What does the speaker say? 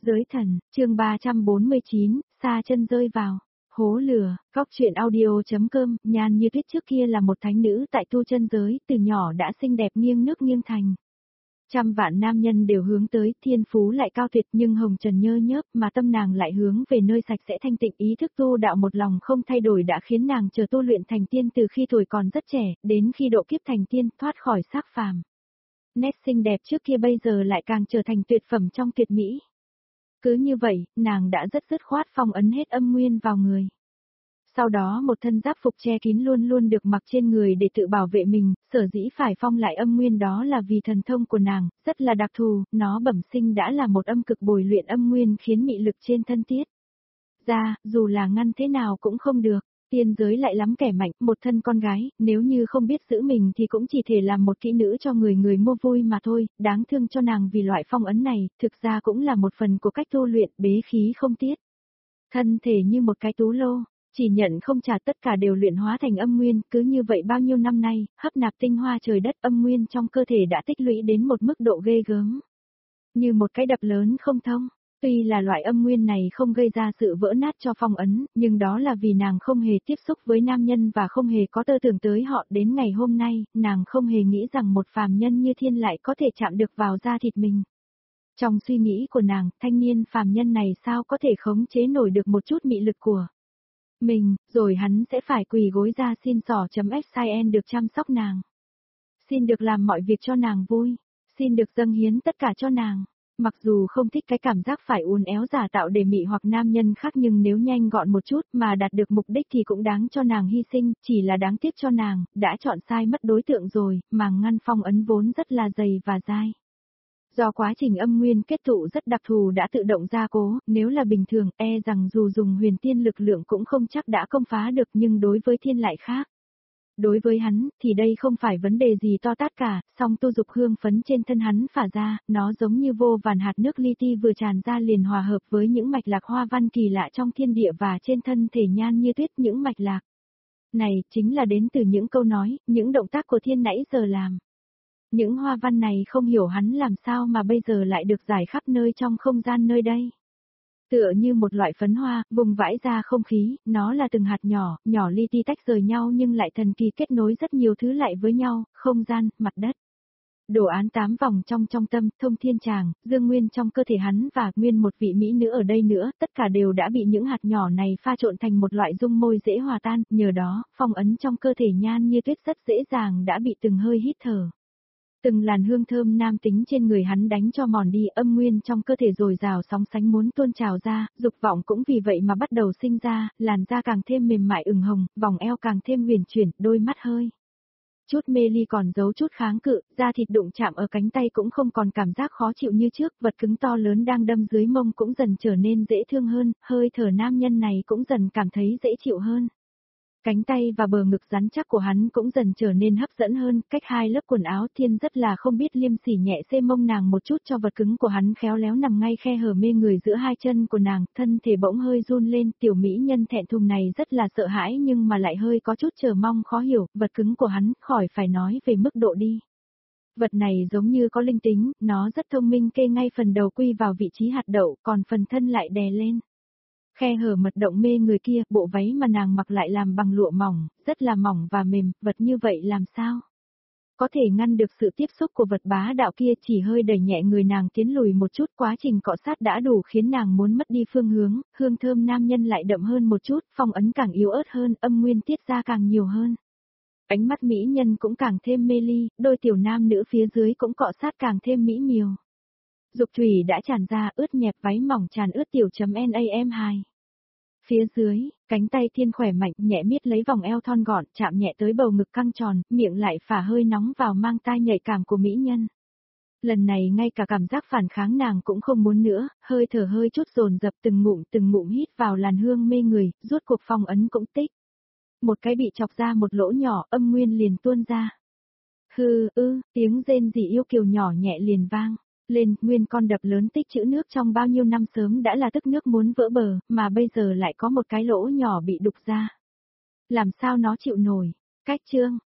Giới thần, chương 349, xa chân rơi vào. Hố lửa, góc truyện audio.com, Nhan Như Tuyết trước kia là một thánh nữ tại tu chân giới, từ nhỏ đã xinh đẹp nghiêng nước nghiêng thành. Trăm vạn nam nhân đều hướng tới, thiên phú lại cao tuyệt nhưng hồng trần nhơ nhớp mà tâm nàng lại hướng về nơi sạch sẽ thanh tịnh, ý thức tu đạo một lòng không thay đổi đã khiến nàng chờ tu luyện thành tiên từ khi tuổi còn rất trẻ, đến khi độ kiếp thành tiên thoát khỏi xác phàm. Nét xinh đẹp trước kia bây giờ lại càng trở thành tuyệt phẩm trong tuyệt mỹ. Cứ như vậy, nàng đã rất dứt khoát phong ấn hết âm nguyên vào người. Sau đó một thân giáp phục che kín luôn luôn được mặc trên người để tự bảo vệ mình, sở dĩ phải phong lại âm nguyên đó là vì thần thông của nàng, rất là đặc thù, nó bẩm sinh đã là một âm cực bồi luyện âm nguyên khiến mị lực trên thân tiết ra, dù là ngăn thế nào cũng không được. Tiên giới lại lắm kẻ mạnh, một thân con gái, nếu như không biết giữ mình thì cũng chỉ thể làm một kỹ nữ cho người mua vui mà thôi, đáng thương cho nàng vì loại phong ấn này, thực ra cũng là một phần của cách tu luyện bế khí không tiết. Thân thể như một cái tú lô, chỉ nhận không trả tất cả đều luyện hóa thành âm nguyên, cứ như vậy bao nhiêu năm nay, hấp nạp tinh hoa trời đất âm nguyên trong cơ thể đã tích lũy đến một mức độ ghê gớm. Như một cái đập lớn không thông. Tuy là loại âm nguyên này không gây ra sự vỡ nát cho phong ấn, nhưng đó là vì nàng không hề tiếp xúc với nam nhân và không hề có tơ tưởng tới họ. Đến ngày hôm nay, nàng không hề nghĩ rằng một phàm nhân như thiên lại có thể chạm được vào da thịt mình. Trong suy nghĩ của nàng, thanh niên phàm nhân này sao có thể khống chế nổi được một chút mị lực của mình, rồi hắn sẽ phải quỳ gối ra xin xỏ.xin được chăm sóc nàng. Xin được làm mọi việc cho nàng vui, xin được dâng hiến tất cả cho nàng. Mặc dù không thích cái cảm giác phải uốn éo giả tạo để mị hoặc nam nhân khác nhưng nếu nhanh gọn một chút mà đạt được mục đích thì cũng đáng cho nàng hy sinh, chỉ là đáng tiếc cho nàng, đã chọn sai mất đối tượng rồi, màng ngăn phong ấn vốn rất là dày và dai. Do quá trình âm nguyên kết tụ rất đặc thù đã tự động gia cố, nếu là bình thường rằng dù dùng huyền tiên lực lượng cũng không chắc đã công phá được nhưng đối với thiên lại khác. Đối với hắn, thì đây không phải vấn đề gì to tát cả, song tu dục hương phấn trên thân hắn phả ra, nó giống như vô vàn hạt nước li ti vừa tràn ra liền hòa hợp với những mạch lạc hoa văn kỳ lạ trong thiên địa và trên thân thể Nhan Như Tuyết. Những mạch lạc này chính là đến từ những câu nói, những động tác của thiên nãy giờ làm. Những hoa văn này không hiểu hắn làm sao mà bây giờ lại được rải khắp nơi trong không gian nơi đây. Tựa như một loại phấn hoa, vùng vãi ra không khí, nó là từng hạt nhỏ, nhỏ li ti tách rời nhau nhưng lại thần kỳ kết nối rất nhiều thứ lại với nhau, không gian, mặt đất. Đồ án 8 vòng trong tâm, thông thiên tràng, dương nguyên trong cơ thể hắn và nguyên một vị mỹ nữ ở đây nữa, tất cả đều đã bị những hạt nhỏ này pha trộn thành một loại dung môi dễ hòa tan, nhờ đó, phong ấn trong cơ thể Nhan Như Tuyết rất dễ dàng đã bị từng hơi hít thở. Từng làn hương thơm nam tính trên người hắn đánh cho mòn đi, âm nguyên trong cơ thể dồi dào sóng sánh muốn tuôn trào ra, dục vọng cũng vì vậy mà bắt đầu sinh ra, làn da càng thêm mềm mại ửng hồng, vòng eo càng thêm huyền chuyển, đôi mắt hơi chút mê ly còn giấu chút kháng cự, da thịt đụng chạm ở cánh tay cũng không còn cảm giác khó chịu như trước, vật cứng to lớn đang đâm dưới mông cũng dần trở nên dễ thương hơn, hơi thở nam nhân này cũng dần cảm thấy dễ chịu hơn. Cánh tay và bờ ngực rắn chắc của hắn cũng dần trở nên hấp dẫn hơn, cách hai lớp quần áo thiên rất là không biết liêm sỉ nhẹ xê mông nàng một chút cho vật cứng của hắn khéo léo nằm ngay khe hở mê người giữa hai chân của nàng, thân thể bỗng hơi run lên, tiểu mỹ nhân thẹn thùng này rất là sợ hãi nhưng mà lại hơi có chút chờ mong khó hiểu, vật cứng của hắn, khỏi phải nói về mức độ đi. Vật này giống như có linh tính, nó rất thông minh kê ngay phần đầu quy vào vị trí hạt đậu, còn phần thân lại đè lên. Khe hở mật động mê người kia, bộ váy mà nàng mặc lại làm bằng lụa mỏng, rất là mỏng và mềm, vật như vậy làm sao có thể ngăn được sự tiếp xúc của vật bá đạo kia, chỉ hơi đẩy nhẹ người nàng tiến lùi một chút, quá trình cọ sát đã đủ khiến nàng muốn mất đi phương hướng, hương thơm nam nhân lại đậm hơn một chút, phong ấn càng yếu ớt hơn, âm nguyên tiết ra càng nhiều hơn. Ánh mắt mỹ nhân cũng càng thêm mê ly, đôi tiểu nam nữ phía dưới cũng cọ sát càng thêm mỹ miều. Dục thủy đã tràn ra, ướt nhẹp váy mỏng tràn ướt tiểu.nam2. Phía dưới, cánh tay thiên khỏe mạnh nhẹ miết lấy vòng eo thon gọn, chạm nhẹ tới bầu ngực căng tròn, miệng lại phả hơi nóng vào mang tai nhạy cảm của mỹ nhân. Lần này ngay cả cảm giác phản kháng nàng cũng không muốn nữa, hơi thở hơi chút dồn dập từng ngụm hít vào làn hương mê người, rốt cuộc phong ấn cũng tích. Một cái bị chọc ra một lỗ nhỏ, âm nguyên liền tuôn ra. Tiếng rên rỉ yêu kiều nhỏ nhẹ liền vang lên, nguyên con đập lớn tích trữ nước trong bao nhiêu năm sớm đã là tức nước muốn vỡ bờ, mà bây giờ lại có một cái lỗ nhỏ bị đục ra. Làm sao nó chịu nổi? Cách chương,